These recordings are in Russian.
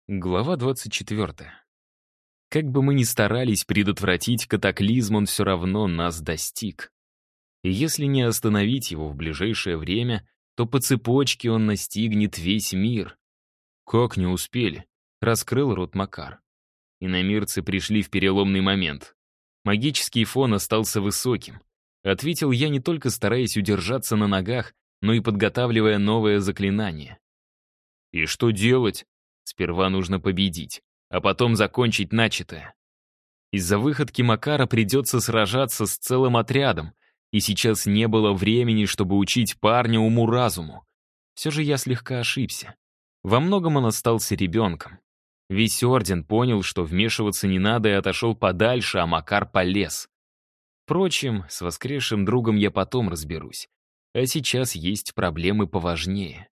Глава 24. Как бы мы ни старались предотвратить катаклизм, он все равно нас достиг. И если не остановить его в ближайшее время, то по цепочке он настигнет весь мир. «Как не успели?» — раскрыл рот Макар. Иномирцы пришли в переломный момент. Магический фон остался высоким. Ответил я, не только стараясь удержаться на ногах, но и подготавливая новое заклинание. «И что делать?» Сперва нужно победить, а потом закончить начатое. Из-за выходки Макара придется сражаться с целым отрядом, и сейчас не было времени, чтобы учить парня уму-разуму. Все же я слегка ошибся. Во многом он остался ребенком. Весь орден понял, что вмешиваться не надо, и отошел подальше, а Макар полез. Впрочем, с воскресшим другом я потом разберусь. А сейчас есть проблемы поважнее.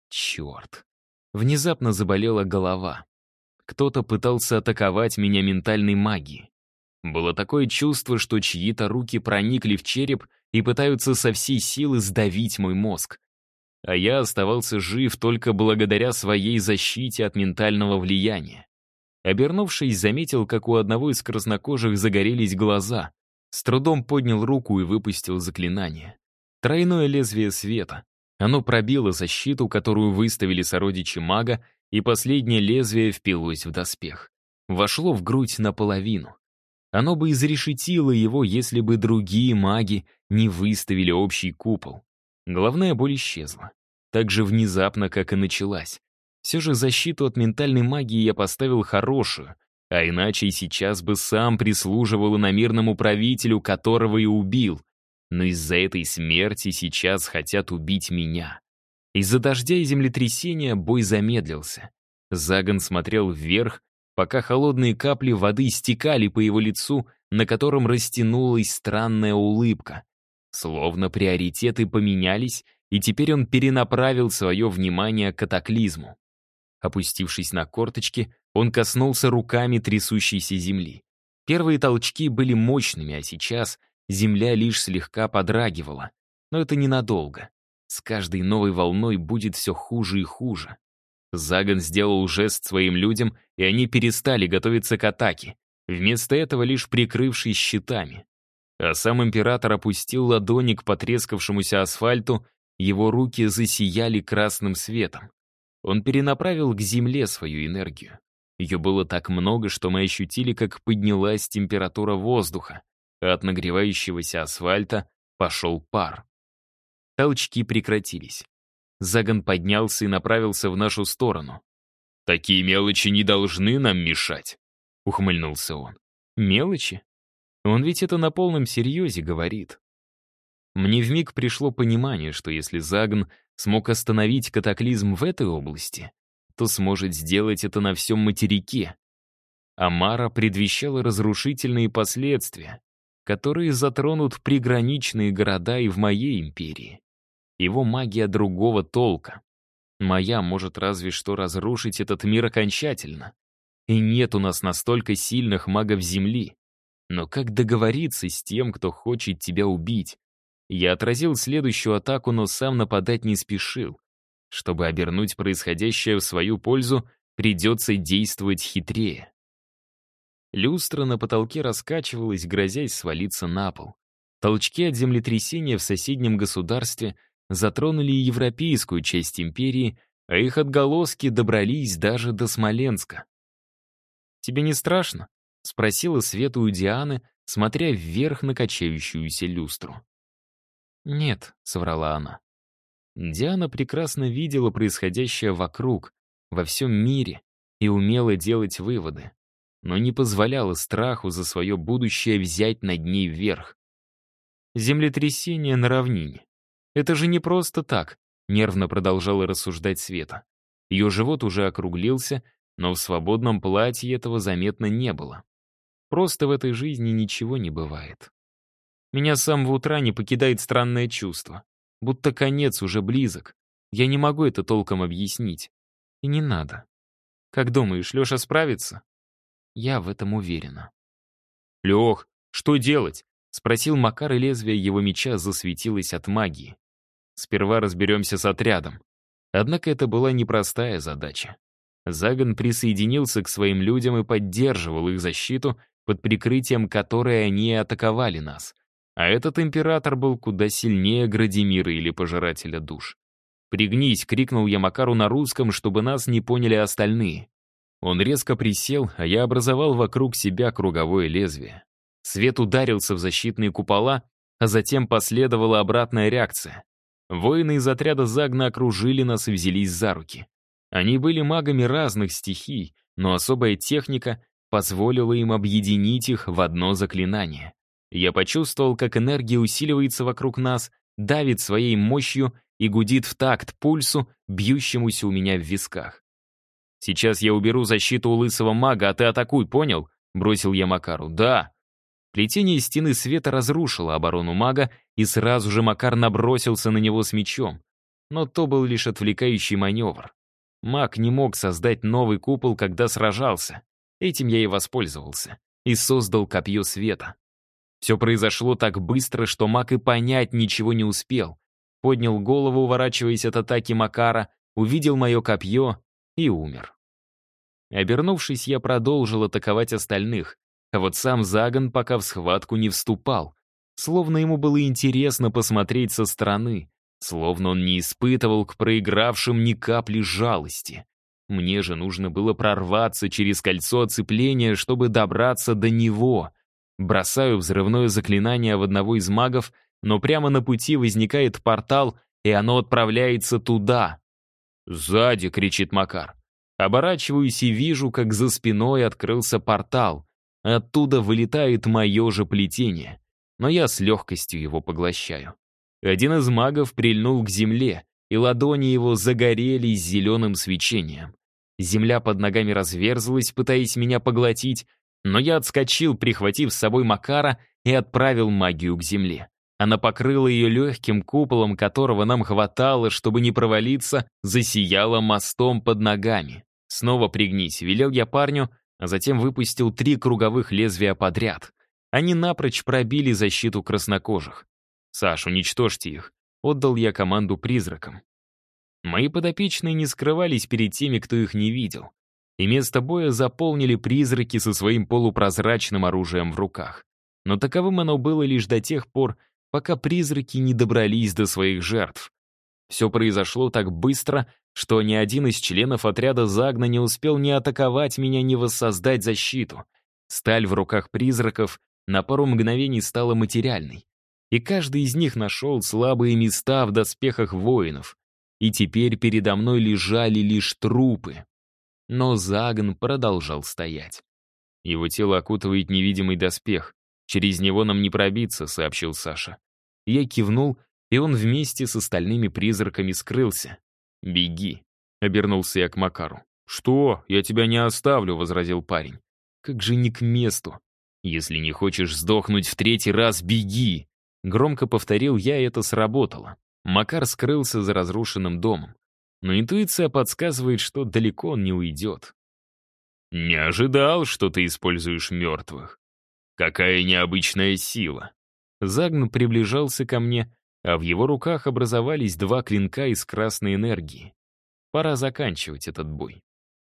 Черт. Внезапно заболела голова. Кто-то пытался атаковать меня ментальной магией. Было такое чувство, что чьи-то руки проникли в череп и пытаются со всей силы сдавить мой мозг. А я оставался жив только благодаря своей защите от ментального влияния. Обернувшись, заметил, как у одного из краснокожих загорелись глаза. С трудом поднял руку и выпустил заклинание. Тройное лезвие света. Оно пробило защиту, которую выставили сородичи мага, и последнее лезвие впилось в доспех. Вошло в грудь наполовину. Оно бы изрешетило его, если бы другие маги не выставили общий купол. Головная боль исчезла. Так же внезапно, как и началась. Все же защиту от ментальной магии я поставил хорошую, а иначе сейчас бы сам прислуживал иномирному правителю, которого и убил. Но из-за этой смерти сейчас хотят убить меня. Из-за дождя и землетрясения бой замедлился. Загон смотрел вверх, пока холодные капли воды стекали по его лицу, на котором растянулась странная улыбка. Словно приоритеты поменялись, и теперь он перенаправил свое внимание к катаклизму. Опустившись на корточки, он коснулся руками трясущейся земли. Первые толчки были мощными, а сейчас земля лишь слегка подрагивала. Но это ненадолго. С каждой новой волной будет все хуже и хуже. Загон сделал жест своим людям, и они перестали готовиться к атаке, вместо этого лишь прикрывшись щитами. А сам император опустил ладони к потрескавшемуся асфальту, его руки засияли красным светом. Он перенаправил к земле свою энергию. Ее было так много, что мы ощутили, как поднялась температура воздуха, а от нагревающегося асфальта пошел пар. Толчки прекратились. Загон поднялся и направился в нашу сторону. «Такие мелочи не должны нам мешать», — ухмыльнулся он. «Мелочи? Он ведь это на полном серьезе говорит». Мне вмиг пришло понимание, что если Загон смог остановить катаклизм в этой области, то сможет сделать это на всем материке. Амара предвещала разрушительные последствия, которые затронут приграничные города и в моей империи. Его магия другого толка. Моя может разве что разрушить этот мир окончательно. И нет у нас настолько сильных магов Земли. Но как договориться с тем, кто хочет тебя убить? Я отразил следующую атаку, но сам нападать не спешил. Чтобы обернуть происходящее в свою пользу, придется действовать хитрее. Люстра на потолке раскачивалась, грозясь свалиться на пол. Толчки от землетрясения в соседнем государстве затронули и европейскую часть империи, а их отголоски добрались даже до Смоленска. «Тебе не страшно?» — спросила Света у Дианы, смотря вверх на качающуюся люстру. «Нет», — соврала она. Диана прекрасно видела происходящее вокруг, во всем мире, и умела делать выводы, но не позволяла страху за свое будущее взять над ней верх. «Землетрясение на равнине. Это же не просто так», — нервно продолжала рассуждать Света. Ее живот уже округлился, но в свободном платье этого заметно не было. Просто в этой жизни ничего не бывает. Меня с самого утра не покидает странное чувство, будто конец уже близок. Я не могу это толком объяснить. И не надо. Как думаешь, Леша справится? Я в этом уверена. «Лех, что делать?» — спросил Макар, и лезвие его меча засветилось от магии. «Сперва разберемся с отрядом». Однако это была непростая задача. Загон присоединился к своим людям и поддерживал их защиту, под прикрытием которой они атаковали нас. А этот император был куда сильнее Градимира или Пожирателя душ. «Пригнись!» — крикнул я Макару на русском, чтобы нас не поняли остальные. Он резко присел, а я образовал вокруг себя круговое лезвие. Свет ударился в защитные купола, а затем последовала обратная реакция. Воины из отряда Загна окружили нас и взялись за руки. Они были магами разных стихий, но особая техника позволила им объединить их в одно заклинание. Я почувствовал, как энергия усиливается вокруг нас, давит своей мощью и гудит в такт пульсу, бьющемуся у меня в висках. «Сейчас я уберу защиту у лысого мага, а ты атакуй, понял?» — бросил я Макару. «Да». Плетение стены света разрушило оборону мага, и сразу же Макар набросился на него с мечом. Но то был лишь отвлекающий маневр. Маг не мог создать новый купол, когда сражался. Этим я и воспользовался. И создал копье света. Все произошло так быстро, что маг и понять ничего не успел. Поднял голову, уворачиваясь от атаки Макара, увидел мое копье и умер. Обернувшись, я продолжил атаковать остальных, а вот сам Загон пока в схватку не вступал. Словно ему было интересно посмотреть со стороны, словно он не испытывал к проигравшим ни капли жалости. Мне же нужно было прорваться через кольцо оцепления, чтобы добраться до него. Бросаю взрывное заклинание в одного из магов, но прямо на пути возникает портал, и оно отправляется туда. «Сзади!» — кричит Макар. Оборачиваюсь и вижу, как за спиной открылся портал. Оттуда вылетает мое же плетение, но я с легкостью его поглощаю. Один из магов прильнул к земле, и ладони его загорелись зеленым свечением. Земля под ногами разверзлась, пытаясь меня поглотить, но я отскочил, прихватив с собой Макара, и отправил магию к земле. Она покрыла ее легким куполом, которого нам хватало, чтобы не провалиться, засияла мостом под ногами. «Снова пригнись», — велел я парню, а затем выпустил 3 круговых лезвия подряд. Они напрочь пробили защиту краснокожих. «Саш, уничтожьте их», — отдал я команду призракам. Мои подопечные не скрывались перед теми, кто их не видел. И место боя заполнили призраки со своим полупрозрачным оружием в руках. Но таковым оно было лишь до тех пор, пока призраки не добрались до своих жертв. Все произошло так быстро, что ни один из членов отряда Загна не успел ни атаковать меня, ни воссоздать защиту. Сталь в руках призраков на пару мгновений стала материальной. И каждый из них нашел слабые места в доспехах воинов. И теперь передо мной лежали лишь трупы. Но Загн продолжал стоять. Его тело окутывает невидимый доспех. «Через него нам не пробиться», — сообщил Саша. Я кивнул, и он вместе с остальными призраками скрылся. «Беги», — обернулся я к Макару. «Что? Я тебя не оставлю», — возразил парень. «Как же не к месту. Если не хочешь сдохнуть в 3-й раз, беги!» Громко повторил я, и это сработало. Макар скрылся за разрушенным домом. Но интуиция подсказывает, что далеко он не уйдет. «Не ожидал, что ты используешь мертвых. Какая необычная сила!» Загн приближался ко мне, а в его руках образовались 2 клинка из красной энергии. Пора заканчивать этот бой.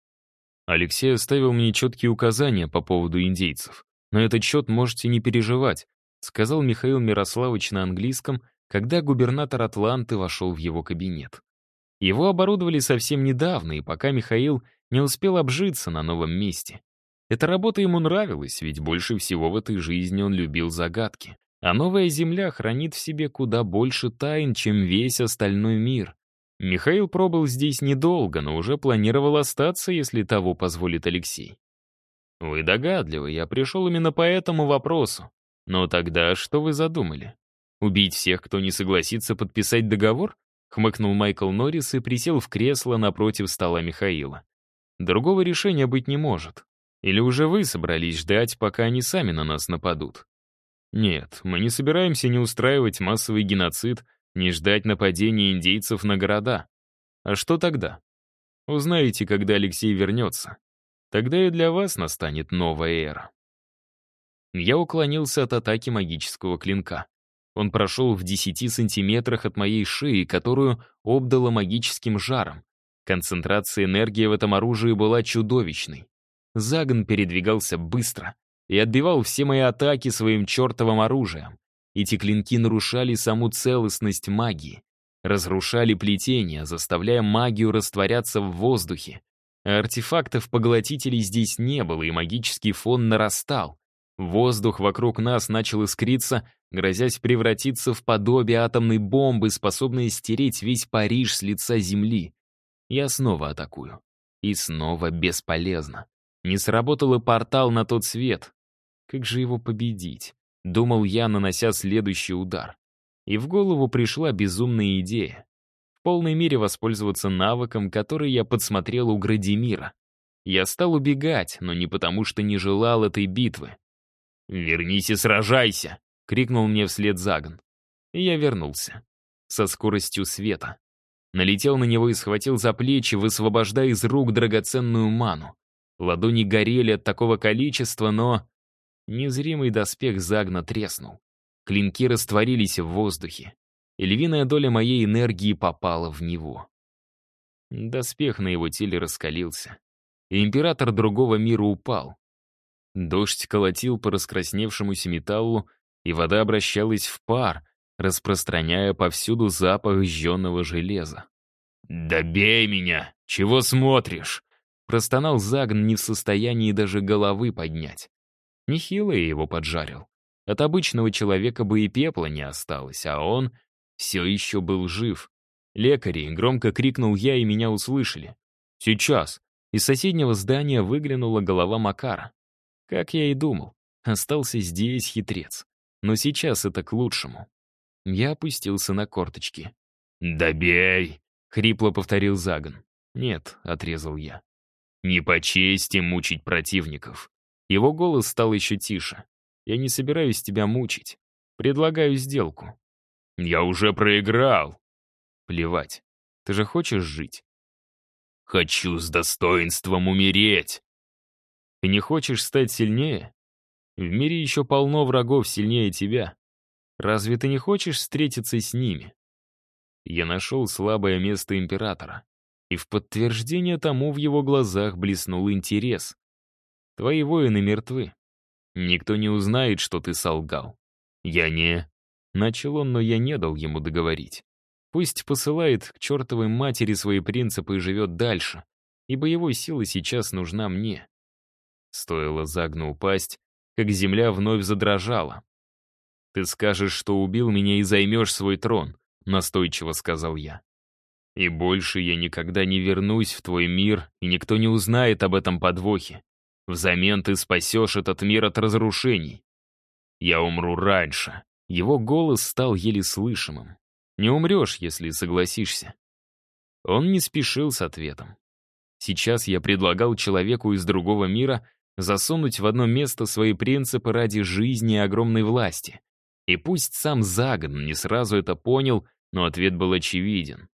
Алексей оставил мне четкие указания по поводу индейцев. На этот счет можете не переживать, сказал Михаил Мирославович на английском, когда губернатор Атланты вошел в его кабинет. Его оборудовали совсем недавно, и пока Михаил не успел обжиться на новом месте. Эта работа ему нравилась, ведь больше всего в этой жизни он любил загадки. А новая земля хранит в себе куда больше тайн, чем весь остальной мир. Михаил пробыл здесь недолго, но уже планировал остаться, если того позволит Алексей. «Вы догадливы, я пришел именно по этому вопросу. Но тогда что вы задумали? Убить всех, кто не согласится подписать договор?» — хмыкнул Майкл Норрис и присел в кресло напротив стола Михаила. «Другого решения быть не может. Или уже вы собрались ждать, пока они сами на нас нападут?» «Нет, мы не собираемся ни устраивать массовый геноцид, ни ждать нападения индейцев на города. А что тогда? Узнаете, когда Алексей вернется. Тогда и для вас настанет новая эра». Я уклонился от атаки магического клинка. Он прошел в 10 сантиметрах от моей шеи, которую обдало магическим жаром. Концентрация энергии в этом оружии была чудовищной. Загн передвигался быстро и отбивал все мои атаки своим чертовым оружием. Эти клинки нарушали саму целостность магии, разрушали плетение, заставляя магию растворяться в воздухе. А артефактов-поглотителей здесь не было, и магический фон нарастал. Воздух вокруг нас начал искриться, грозясь превратиться в подобие атомной бомбы, способной стереть весь Париж с лица земли. Я снова атакую. И снова бесполезно. Не сработал и портал на тот свет. Как же его победить? Думал я, нанося следующий удар. И в голову пришла безумная идея. В полной мере воспользоваться навыком, который я подсмотрел у Градимира. Я стал убегать, но не потому, что не желал этой битвы. «Вернись и сражайся!» — крикнул мне вслед Загн. И я вернулся. Со скоростью света. Налетел на него и схватил за плечи, высвобождая из рук драгоценную ману. Ладони горели от такого количества, но... Незримый доспех Загна треснул. Клинки растворились в воздухе, и львиная доля моей энергии попала в него. Доспех на его теле раскалился, и император другого мира упал. Дождь колотил по раскрасневшемуся металлу, и вода обращалась в пар, распространяя повсюду запах жженого железа. «Да бей меня! Чего смотришь?» Простонал Загн, не в состоянии даже головы поднять. Нехило я его поджарил. От обычного человека бы и пепла не осталось, а он все еще был жив. «Лекари!» — громко крикнул я, и меня услышали. «Сейчас!» Из соседнего здания выглянула голова Макара. Как я и думал, остался здесь хитрец. Но сейчас это к лучшему. Я опустился на корточки. «Да бей!» — хрипло повторил Загн. «Нет», — отрезал я. «Не по чести мучить противников». Его голос стал еще тише. «Я не собираюсь тебя мучить. Предлагаю сделку». «Я уже проиграл». «Плевать. Ты же хочешь жить?» «Хочу с достоинством умереть». «Ты не хочешь стать сильнее? В мире еще полно врагов сильнее тебя. Разве ты не хочешь встретиться с ними?» Я нашел слабое место императора, и в подтверждение тому в его глазах блеснул интерес. «Твои воины мертвы. Никто не узнает, что ты солгал». «Я не...» Начал он, но я не дал ему договорить. Пусть посылает к чертовой матери свои принципы и живет дальше, и боевой сила сейчас нужна мне. Стоило Загну упасть, как земля вновь задрожала. «Ты скажешь, что убил меня и займешь свой трон», — настойчиво сказал я. «И больше я никогда не вернусь в твой мир, и никто не узнает об этом подвохе. Взамен ты спасешь этот мир от разрушений. Я умру раньше». Его голос стал еле слышимым. «Не умрешь, если согласишься». Он не спешил с ответом. Сейчас я предлагал человеку из другого мира засунуть в одно место свои принципы ради жизни и огромной власти. И пусть сам Загн не сразу это понял, но ответ был очевиден.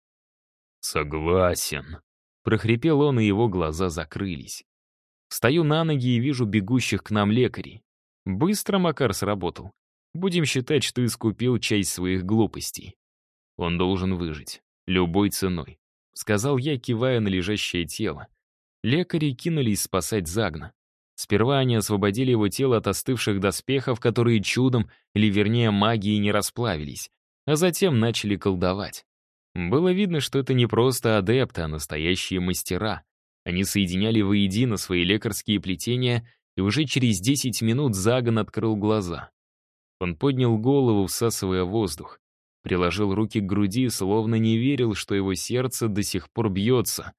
«Согласен», — прохрипел он, и его глаза закрылись. Встаю на ноги и вижу бегущих к нам лекарей. Быстро Макар сработал. Будем считать, что искупил часть своих глупостей. Он должен выжить. Любой ценой. Сказал я, кивая на лежащее тело. Лекари кинулись спасать Загна. Сперва они освободили его тело от остывших доспехов, которые чудом, или вернее магией, не расплавились, а затем начали колдовать. Было видно, что это не просто адепты, а настоящие мастера. Они соединяли воедино свои лекарские плетения, и уже через 10 минут Загн открыл глаза. Он поднял голову, всасывая воздух, приложил руки к груди, словно не верил, что его сердце до сих пор бьется.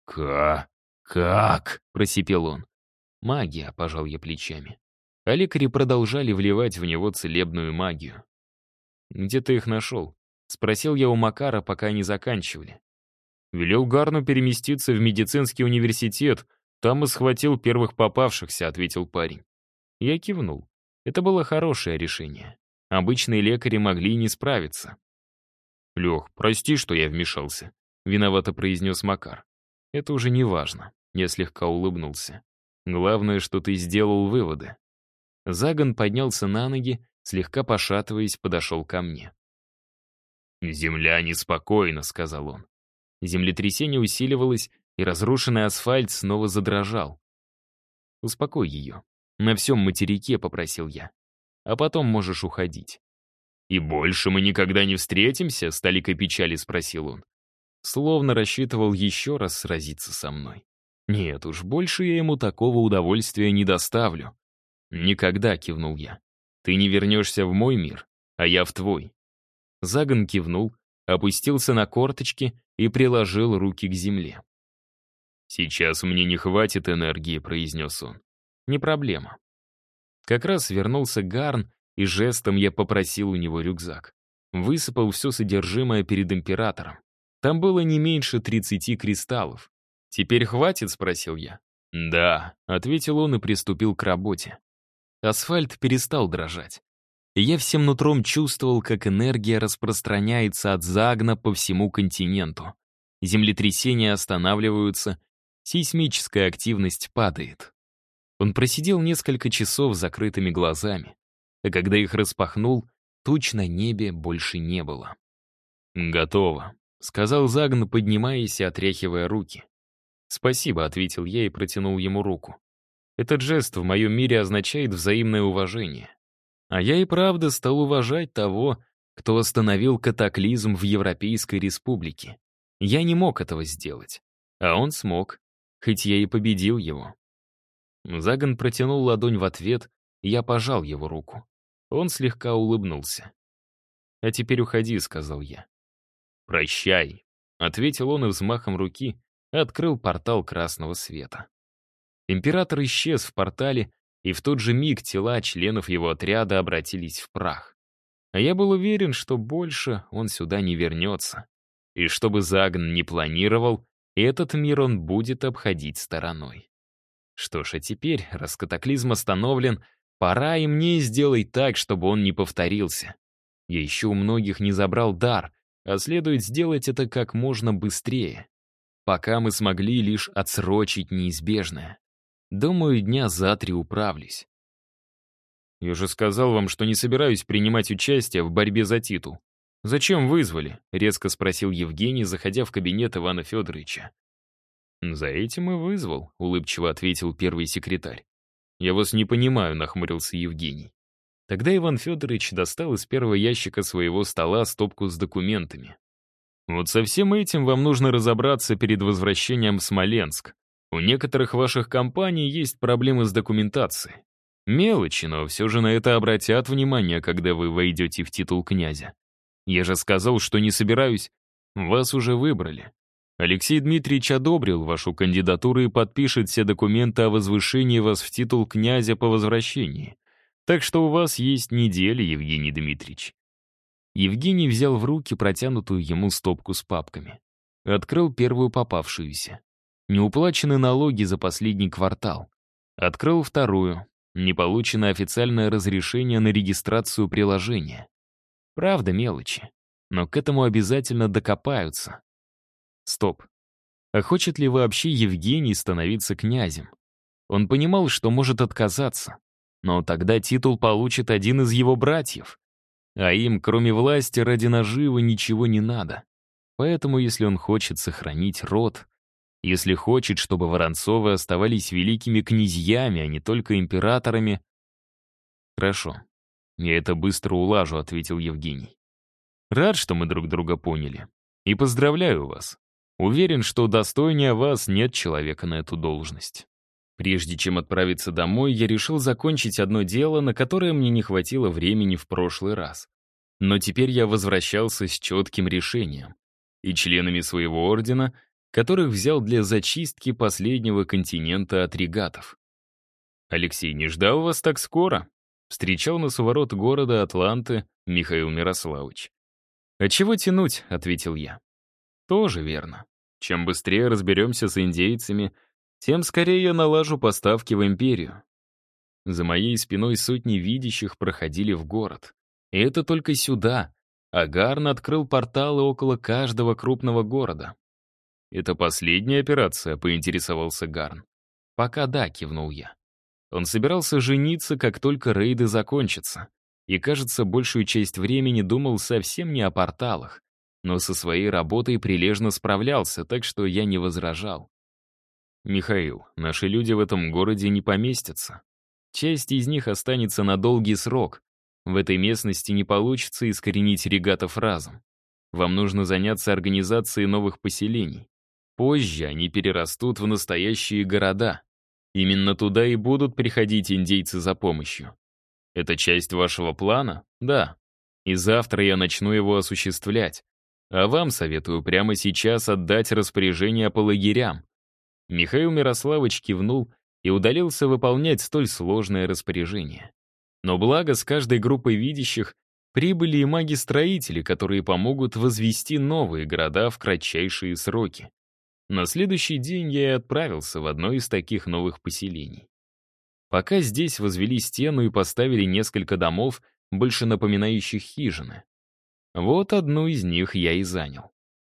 «Как?» — просипел он. «Магия», — пожал я плечами. А лекари продолжали вливать в него целебную магию. «Где ты их нашел?» — спросил я у Макара, пока они заканчивали. «Велел Гарну переместиться в медицинский университет, там и схватил первых попавшихся», — ответил парень. Я кивнул. Это было хорошее решение. Обычные лекари могли не справиться. «Лех, прости, что я вмешался», — виновато произнес Макар. «Это уже не важно», — я слегка улыбнулся. «Главное, что ты сделал выводы». Загн поднялся на ноги, слегка пошатываясь, подошел ко мне. «Земля неспокойна», — сказал он. Землетрясение усиливалось, и разрушенный асфальт снова задрожал. «Успокой ее. На всем материке», — попросил я. «А потом можешь уходить». «И больше мы никогда не встретимся?» — с толикой печали спросил он. Словно рассчитывал еще раз сразиться со мной. «Нет уж, больше я ему такого удовольствия не доставлю». «Никогда», — кивнул я. «Ты не вернешься в мой мир, а я в твой». Загон кивнул, опустился на корточки и приложил руки к земле. «Сейчас мне не хватит энергии», — произнес он. «Не проблема». Как раз вернулся Гарн, и жестом я попросил у него рюкзак. Высыпал все содержимое перед императором. Там было не меньше 30 кристаллов. «Теперь хватит?» — спросил я. «Да», — ответил он и приступил к работе. Асфальт перестал дрожать. И я всем нутром чувствовал, как энергия распространяется от Загна по всему континенту. Землетрясения останавливаются, сейсмическая активность падает. Он просидел несколько часов с закрытыми глазами, а когда их распахнул, туч на небе больше не было. «Готово», — сказал Загн, поднимаясь и отряхивая руки. «Спасибо», — ответил я и протянул ему руку. Этот жест в моем мире означает взаимное уважение. А я и правда стал уважать того, кто остановил катаклизм в Европейской Республике. Я не мог этого сделать, а он смог, хоть я и победил его. Загон протянул ладонь в ответ, и я пожал его руку. Он слегка улыбнулся. «А теперь уходи», — сказал я. «Прощай», — ответил он и взмахом руки открыл портал красного света. Император исчез в портале, и в тот же миг тела членов его отряда обратились в прах. А я был уверен, что больше он сюда не вернется. И чтобы Загн не планировал, этот мир он будет обходить стороной. Что ж, а теперь, раз катаклизм остановлен, пора и мне сделать так, чтобы он не повторился. Я еще у многих не забрал дар, а следует сделать это как можно быстрее. Пока мы смогли лишь отсрочить неизбежное. Думаю, дня за 3 управлюсь. «Я же сказал вам, что не собираюсь принимать участие в борьбе за титул. Зачем вызвали?» — резко спросил Евгений, заходя в кабинет Ивана Федоровича. «За этим и вызвал», — улыбчиво ответил первый секретарь. «Я вас не понимаю», — нахмурился Евгений. Тогда Иван Федорович достал из первого ящика своего стола стопку с документами. «Вот со всем этим вам нужно разобраться перед возвращением в Смоленск. У некоторых ваших компаний есть проблемы с документацией. Мелочи, но все же на это обратят внимание, когда вы войдете в титул князя. Я же сказал, что не собираюсь. Вас уже выбрали. Алексей Дмитриевич одобрил вашу кандидатуру и подпишет все документы о возвышении вас в титул князя по возвращении. Так что у вас есть неделя, Евгений Дмитриевич». Евгений взял в руки протянутую ему стопку с папками. Открыл первую попавшуюся. Неуплачены налоги за последний квартал. Открыл вторую. Не получено официальное разрешение на регистрацию приложения. Правда, мелочи. Но к этому обязательно докопаются. Стоп. А хочет ли вообще Евгений становиться князем? Он понимал, что может отказаться. Но тогда титул получит один из его братьев. А им, кроме власти, ради наживы ничего не надо. Поэтому, если он хочет сохранить род, если хочет, чтобы Воронцовы оставались великими князьями, а не только императорами... «Хорошо, я это быстро улажу», — ответил Евгений. «Рад, что мы друг друга поняли. И поздравляю вас. Уверен, что достойнее вас нет человека на эту должность». Прежде чем отправиться домой, я решил закончить одно дело, на которое мне не хватило времени в прошлый раз. Но теперь я возвращался с четким решением. И членами своего ордена, которых взял для зачистки последнего континента от регатов. «Алексей, не ждал вас так скоро?» Встречал нас у ворот города Атланты Михаил Мирославович. «А чего тянуть?» — ответил я. «Тоже верно. Чем быстрее разберемся с индейцами, тем скорее я налажу поставки в империю». За моей спиной сотни видящих проходили в город. И это только сюда. А Гарн открыл порталы около каждого крупного города. «Это последняя операция?» — поинтересовался Гарн. «Пока да», — кивнул я. Он собирался жениться, как только рейды закончатся. И, кажется, большую часть времени думал совсем не о порталах. но со своей работой прилежно справлялся, так что я не возражал. «Михаил, наши люди в этом городе не поместятся. Часть из них останется на долгий срок. В этой местности не получится искоренить регатов разом. Вам нужно заняться организацией новых поселений. Позже они перерастут в настоящие города. Именно туда и будут приходить индейцы за помощью. Это часть вашего плана? Да. И завтра я начну его осуществлять. А вам советую прямо сейчас отдать распоряжение по лагерям». Михаил Мирославович кивнул и удалился выполнять столь сложное распоряжение. Но благо с каждой группой видящих прибыли и маги-строители, которые помогут возвести новые города в кратчайшие сроки. На следующий день я и отправился в одно из таких новых поселений. Пока здесь возвели стену и поставили несколько домов, больше напоминающих хижины. Вот одну из них я и занял.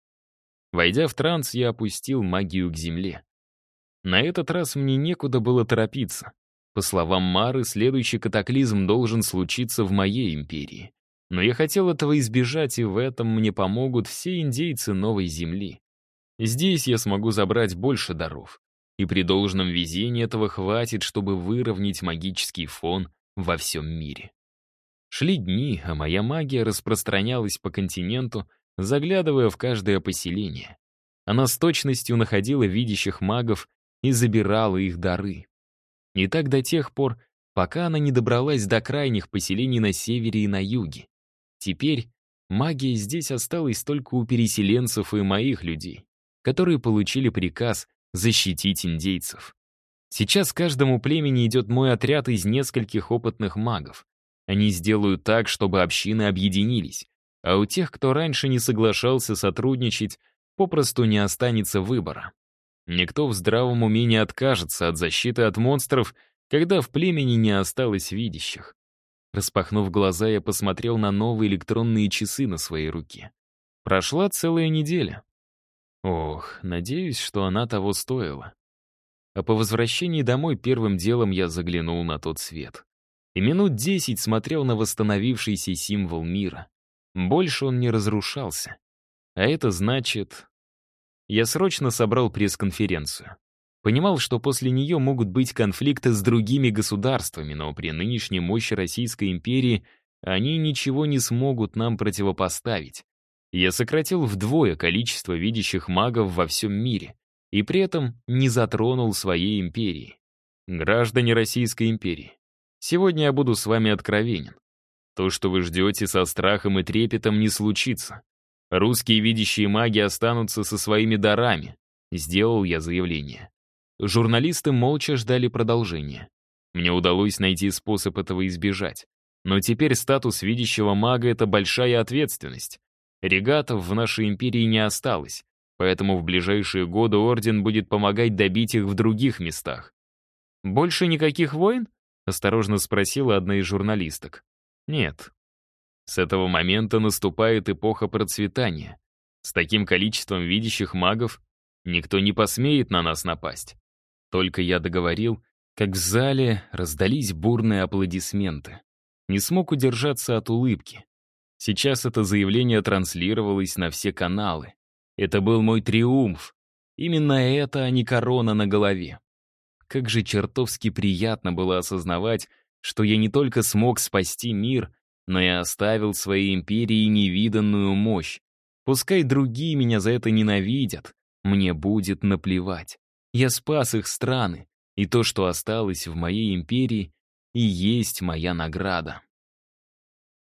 Войдя в транс, я опустил магию к земле. На этот раз мне некуда было торопиться. По словам Мары, следующий катаклизм должен случиться в моей империи. Но я хотел этого избежать, и в этом мне помогут все индейцы Новой Земли. Здесь я смогу забрать больше даров. И при должном везении этого хватит, чтобы выровнять магический фон во всем мире. Шли дни, а моя магия распространялась по континенту, заглядывая в каждое поселение. Она с точностью находила видящих магов и забирала их дары. И так до тех пор, пока она не добралась до крайних поселений на севере и на юге. Теперь магия здесь осталась только у переселенцев и моих людей, которые получили приказ защитить индейцев. Сейчас каждому племени идет мой отряд из нескольких опытных магов. Они сделают так, чтобы общины объединились, а у тех, кто раньше не соглашался сотрудничать, попросту не останется выбора. Никто в здравом уме не откажется от защиты от монстров, когда в племени не осталось видящих. Распахнув глаза, я посмотрел на новые электронные часы на своей руке. Прошла целая неделя. Ох, надеюсь, что она того стоила. А по возвращении домой первым делом я заглянул на тот свет. И минут 10 смотрел на восстановившийся символ мира. Больше он не разрушался. А это значит... Я срочно собрал пресс-конференцию. Понимал, что после нее могут быть конфликты с другими государствами, но при нынешней мощи Российской империи они ничего не смогут нам противопоставить. Я сократил вдвое количество видящих магов во всем мире и при этом не затронул своей империи. Граждане Российской империи, сегодня я буду с вами откровенен. То, что вы ждете со страхом и трепетом, не случится. Русские видящие маги останутся со своими дарами, сделал я заявление. Журналисты молча ждали продолжения. Мне удалось найти способ этого избежать. Но теперь статус видящего мага — это большая ответственность. Регатов в нашей империи не осталось, поэтому в ближайшие годы Орден будет помогать добить их в других местах. «Больше никаких войн?» — осторожно спросила одна из журналисток. «Нет. С этого момента наступает эпоха процветания. С таким количеством видящих магов никто не посмеет на нас напасть». Только я договорил, как в зале раздались бурные аплодисменты. Не смог удержаться от улыбки. Сейчас это заявление транслировалось на все каналы. Это был мой триумф. Именно это, а не корона на голове. Как же чертовски приятно было осознавать, что я не только смог спасти мир, но и оставил своей империи невиданную мощь. Пускай другие меня за это ненавидят, мне будет наплевать. Я спас их страны, и то, что осталось в моей империи, и есть моя награда.